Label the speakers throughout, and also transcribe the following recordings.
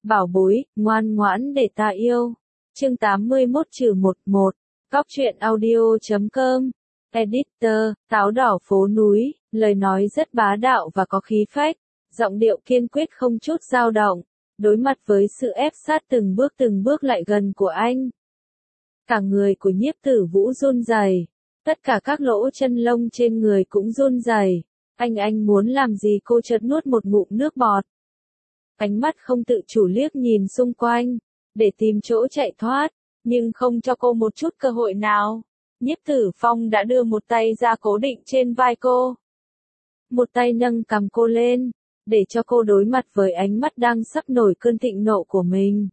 Speaker 1: Bảo bối, ngoan ngoãn để ta yêu. Chương 81-11, Cóc truyện audio.com. Editor, Táo đỏ phố núi, lời nói rất bá đạo và có khí phách, giọng điệu kiên quyết không chút dao động, đối mặt với sự ép sát từng bước lại gần của anh. Cả người của Nhiếp Tử Vũ run rẩy, tất cả các lỗ chân lông trên người cũng run rẩy. Anh muốn làm gì? Cô chợt nuốt một ngụm nước bọt. Ánh mắt không tự chủ liếc nhìn xung quanh, để tìm chỗ chạy thoát, nhưng không cho cô một chút cơ hội nào. Nhiếp Tử Phong đã đưa một tay ra cố định trên vai cô. Một tay nâng cằm cô lên, để cho cô đối mặt với ánh mắt đang sắp nổi cơn thịnh nộ của mình.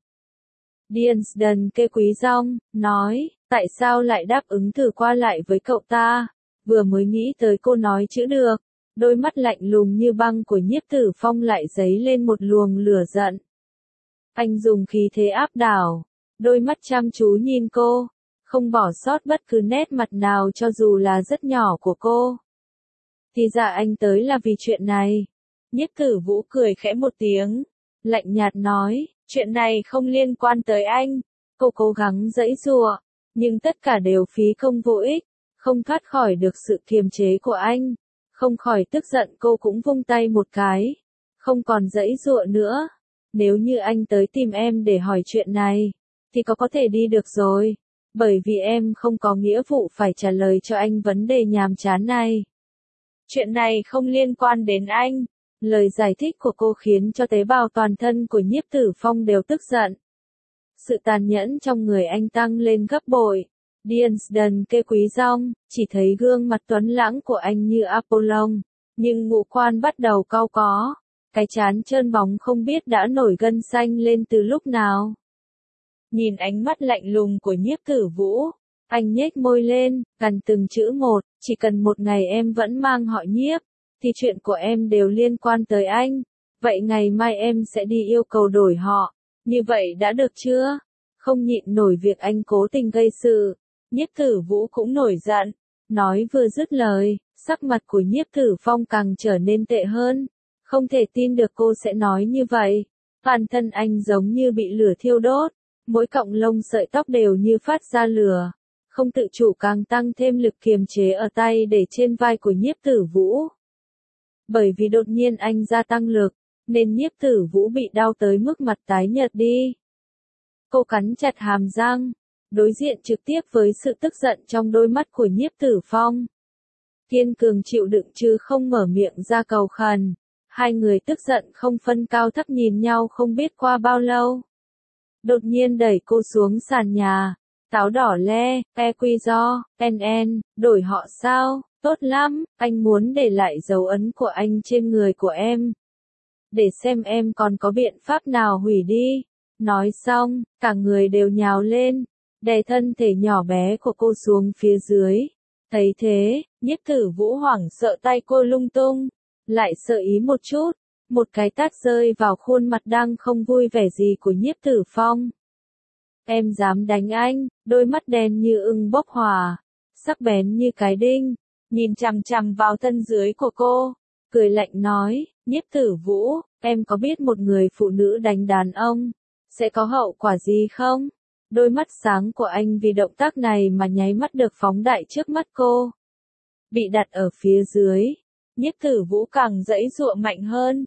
Speaker 1: Điền kê Quý Dong, nói, tại sao lại đáp ứng thử qua lại với cậu ta? Vừa mới nghĩ tới cô nói chữ được, đôi mắt lạnh lùng như băng của Nhiếp Tử Phong lại dấy lên một luồng lửa giận. Anh dùng khí thế áp đảo, đôi mắt chăm chú nhìn cô, không bỏ sót bất cứ nét mặt nào cho dù là rất nhỏ của cô. Thì ra anh tới là vì chuyện này. Nhiếp Tử Vũ cười khẽ một tiếng, lạnh nhạt nói, chuyện này không liên quan tới anh. Cô cố gắng giãy giụa, nhưng tất cả đều phí công vô ích, không thoát khỏi được sự kiềm chế của anh. Không khỏi tức giận cô cũng vung tay một cái, không còn giãy giụa nữa. Nếu như anh tới tìm em để hỏi chuyện này, thì có thể đi được rồi, bởi vì em không có nghĩa vụ phải trả lời cho anh vấn đề nhàm chán này. Chuyện này không liên quan đến anh. Lời giải thích của cô khiến cho tế bào toàn thân của Nhiếp Tử Phong đều tức giận. Sự tàn nhẫn trong người anh tăng lên gấp bội. Điền kê Quý Dong, chỉ thấy gương mặt tuấn lãng của anh như Apollon, nhưng ngũ quan bắt đầu cau có, cái trán trơn bóng không biết đã nổi gân xanh lên từ lúc nào. Nhìn ánh mắt lạnh lùng của Nhiếp Tử Vũ, anh nhếch môi lên, gằn từng chữ một, chỉ cần một ngày em vẫn mang họ Nhiếp, thì chuyện của em đều liên quan tới anh. Vậy ngày mai em sẽ đi yêu cầu đổi họ, như vậy đã được chưa? Không nhịn nổi việc anh cố tình gây sự, Nhiếp Tử Vũ cũng nổi giận. Nói vừa dứt lời, sắc mặt của Nhiếp Tử Phong càng trở nên tệ hơn. Không thể tin được cô sẽ nói như vậy. Toàn thân anh giống như bị lửa thiêu đốt, mỗi cọng lông sợi tóc đều như phát ra lửa. Không tự chủ càng tăng thêm lực kiềm chế ở tay để trên vai của Nhiếp Tử Vũ. Bởi vì đột nhiên anh gia tăng lực, nên Nhiếp Tử Vũ bị đau tới mức mặt tái nhợt đi. Cô cắn chặt hàm răng, đối diện trực tiếp với sự tức giận trong đôi mắt của Nhiếp Tử Phong. Kiên cường chịu đựng chứ không mở miệng ra cầu khẩn. Hai người tức giận không phân cao thấp nhìn nhau không biết qua bao lâu. Đột nhiên đẩy cô xuống sàn nhà. Táo đỏ le, quy do, đổi họ sao? Tốt lắm, anh muốn để lại dấu ấn của anh trên người của em. Để xem em còn có biện pháp nào hủy đi. Nói xong, cả người đều nhào lên, đè thân thể nhỏ bé của cô xuống phía dưới. Thấy thế, Nhiếp Tử Vũ hoảng sợ tay cô lung tung, lại sợ ý một chút, một cái tát rơi vào khuôn mặt đang không vui vẻ gì của Nhiếp Tử Phong. Em dám đánh anh? Đôi mắt đen như ưng bốc hỏa, sắc bén như cái đinh, nhìn chằm chằm vào thân dưới của cô, cười lạnh nói, Nhiếp Tử Vũ, em có biết một người phụ nữ đánh đàn ông sẽ có hậu quả gì không? Đôi mắt sáng của anh vì động tác này mà nháy mắt được phóng đại trước mắt cô. Bị đặt ở phía dưới, Nhiếp Tử Vũ càng giãy giụa mạnh hơn.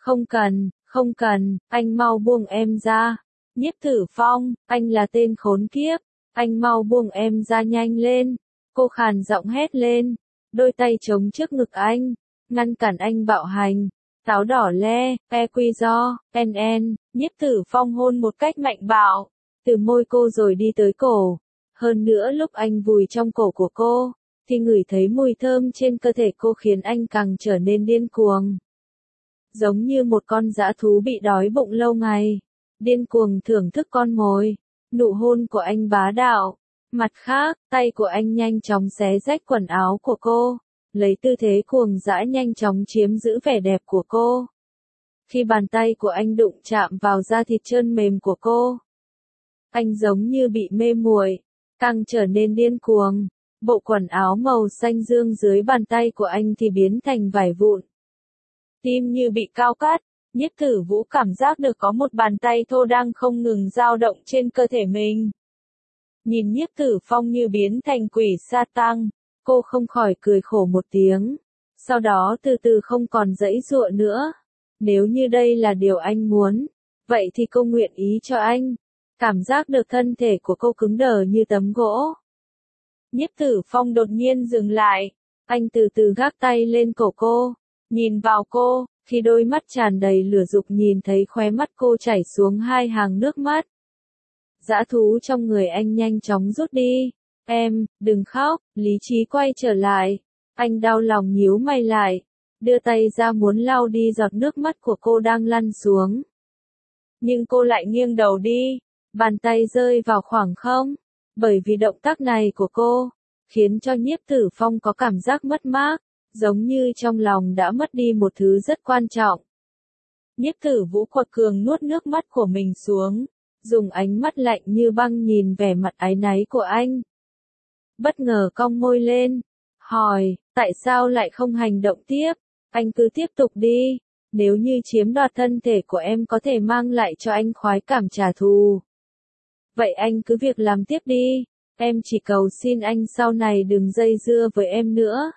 Speaker 1: Không cần, anh mau buông em ra. Nhiếp Tử Phong, anh là tên khốn kiếp, anh mau buông em ra nhanh lên. Cô khàn giọng hét lên, đôi tay chống trước ngực anh, ngăn cản anh bạo hành. Táo đỏ le, quy do, Nhiếp Tử Phong hôn một cách mạnh bạo, từ môi cô rồi đi tới cổ. Hơn nữa lúc anh vùi trong cổ của cô, thì ngửi thấy mùi thơm trên cơ thể cô khiến anh càng trở nên điên cuồng. Giống như một con dã thú bị đói bụng lâu ngày, điên cuồng thưởng thức con mồi. Nụ hôn của anh bá đạo. Mặt khác, tay của anh nhanh chóng xé rách quần áo của cô, lấy tư thế cuồng dã nhanh chóng chiếm giữ vẻ đẹp của cô. Khi bàn tay của anh đụng chạm vào da thịt trơn mềm của cô, anh giống như bị mê muội, càng trở nên điên cuồng. Bộ quần áo màu xanh dương dưới bàn tay của anh thì biến thành vải vụn. Tim như bị cao cắt, Nhiếp Tử Vũ cảm giác được có một bàn tay thô đang không ngừng dao động trên cơ thể mình. Nhìn Nhiếp Tử Phong như biến thành quỷ sa tăng, cô không khỏi cười khổ một tiếng. Sau đó từ từ không còn giãy giụa nữa. Nếu như đây là điều anh muốn, vậy thì cô nguyện ý cho anh. Cảm giác được thân thể của cô cứng đờ như tấm gỗ. Nhiếp Tử Phong đột nhiên dừng lại. Anh từ từ gác tay lên cổ cô, nhìn vào cô, khi đôi mắt tràn đầy lửa dục nhìn thấy khóe mắt cô chảy xuống hai hàng nước mắt. Dã thú trong người anh nhanh chóng rút đi. Em, đừng khóc, lý trí quay trở lại. Anh đau lòng nhíu mày lại, đưa tay ra muốn lau đi giọt nước mắt của cô đang lăn xuống. Nhưng cô lại nghiêng đầu đi, bàn tay rơi vào khoảng không. Bởi vì động tác này của cô, khiến cho Nhiếp Tử Phong có cảm giác mất mát, giống như trong lòng đã mất đi một thứ rất quan trọng. Nhiếp Tử Vũ quật cường nuốt nước mắt của mình xuống, dùng ánh mắt lạnh như băng nhìn vẻ mặt áy náy của anh. Bất ngờ cong môi lên, hỏi, tại sao lại không hành động tiếp? Anh cứ tiếp tục đi, nếu như chiếm đoạt thân thể của em có thể mang lại cho anh khoái cảm trả thù. Vậy anh cứ việc làm tiếp đi, em chỉ cầu xin anh sau này đừng dây dưa với em nữa.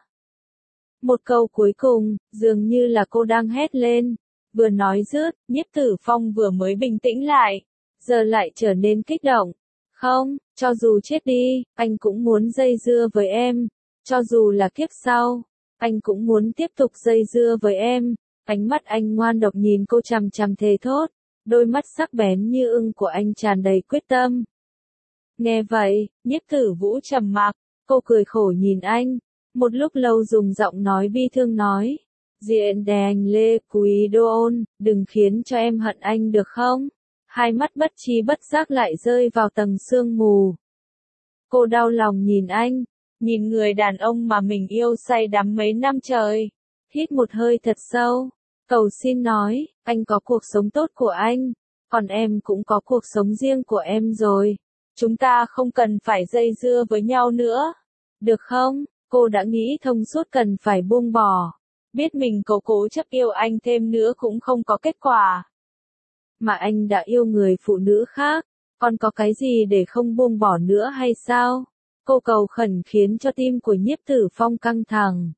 Speaker 1: Một câu cuối cùng, dường như là cô đang hét lên. Vừa nói dứt, Nhiếp Tử Phong vừa mới bình tĩnh lại, giờ lại trở nên kích động. Không, cho dù chết đi, anh cũng muốn dây dưa với em. Cho dù là kiếp sau, anh cũng muốn tiếp tục dây dưa với em. Ánh mắt anh ngoan độc nhìn cô chằm chằm thề thốt, đôi mắt sắc bén như ưng của anh tràn đầy quyết tâm. Nghe vậy, Nhiếp Tử Vũ trầm mặc, cô cười khổ nhìn anh, một lúc lâu dùng giọng nói bi thương nói, Diện Đèn Lê Quý Đô Ôn, đừng khiến cho em hận anh được không? Hai mắt bất tri bất giác lại rơi vào tầng sương mù. Cô đau lòng nhìn anh, nhìn người đàn ông mà mình yêu say đắm mấy năm trời. Hít một hơi thật sâu, cầu xin nói, anh có cuộc sống tốt của anh, còn em cũng có cuộc sống riêng của em rồi. Chúng ta không cần phải dây dưa với nhau nữa. Được không? Cô đã nghĩ thông suốt cần phải buông bỏ. Biết mình cố chấp yêu anh thêm nữa cũng không có kết quả. Mà anh đã yêu người phụ nữ khác, còn có cái gì để không buông bỏ nữa hay sao? Cô cầu khẩn khiến cho tim của Nhiếp Tử Phong căng thẳng.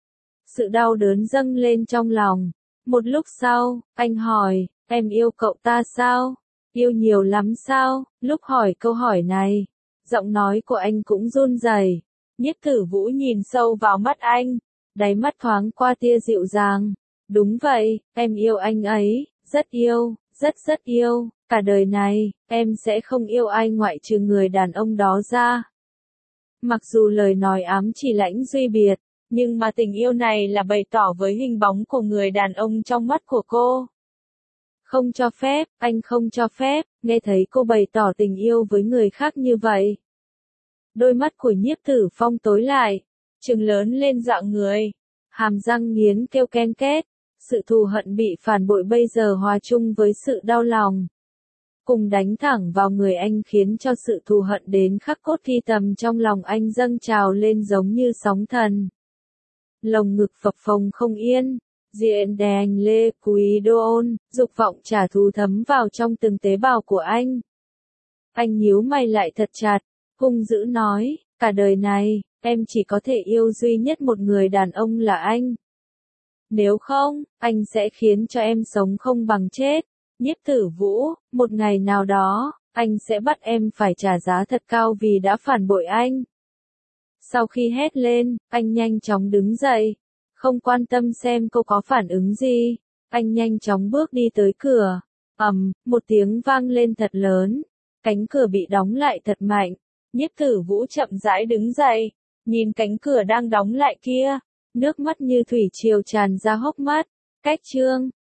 Speaker 1: Sự đau đớn dâng lên trong lòng. Một lúc sau, anh hỏi, em yêu cậu ta sao? Yêu nhiều lắm sao? Lúc hỏi câu hỏi này, giọng nói của anh cũng run rẩy. Nhiếp Tử Vũ nhìn sâu vào mắt anh, đáy mắt thoáng qua tia dịu dàng. Đúng vậy, em yêu anh ấy, rất yêu, rất yêu, cả đời này, em sẽ không yêu ai ngoại trừ người đàn ông đó ra. Mặc dù lời nói ám chỉ lãnh duy biệt, nhưng mà tình yêu này là bày tỏ với hình bóng của người đàn ông trong mắt của cô. Không cho phép, anh không cho phép, nghe thấy cô bày tỏ tình yêu với người khác như vậy. Đôi mắt của Nhiếp Tử Phong tối lại, trừng lớn lên dạng người, hàm răng nghiến kêu ken két, sự thù hận bị phản bội bây giờ hòa chung với sự đau lòng. Cùng đánh thẳng vào người anh khiến cho sự thù hận đến khắc cốt ghi tầm trong lòng anh dâng trào lên giống như sóng thần. Lồng ngực phập phồng không yên, Diện Đèn Lê Quý Đô Ôn, dục vọng trả thù thấm vào trong từng tế bào của anh. Anh nhíu mày lại thật chặt, hung dữ nói, cả đời này, em chỉ có thể yêu duy nhất một người đàn ông là anh. Nếu không, anh sẽ khiến cho em sống không bằng chết. Nhiếp Tử Vũ, một ngày nào đó, anh sẽ bắt em phải trả giá thật cao vì đã phản bội anh. Sau khi hét lên, anh nhanh chóng đứng dậy. Không quan tâm xem cô có phản ứng gì. Anh nhanh chóng bước đi tới cửa. Một tiếng vang lên thật lớn. Cánh cửa bị đóng lại thật mạnh. Nhiếp Tử Vũ chậm rãi đứng dậy. Nhìn cánh cửa đang đóng lại kia. Nước mắt như thủy triều tràn ra hốc mắt. Cách chương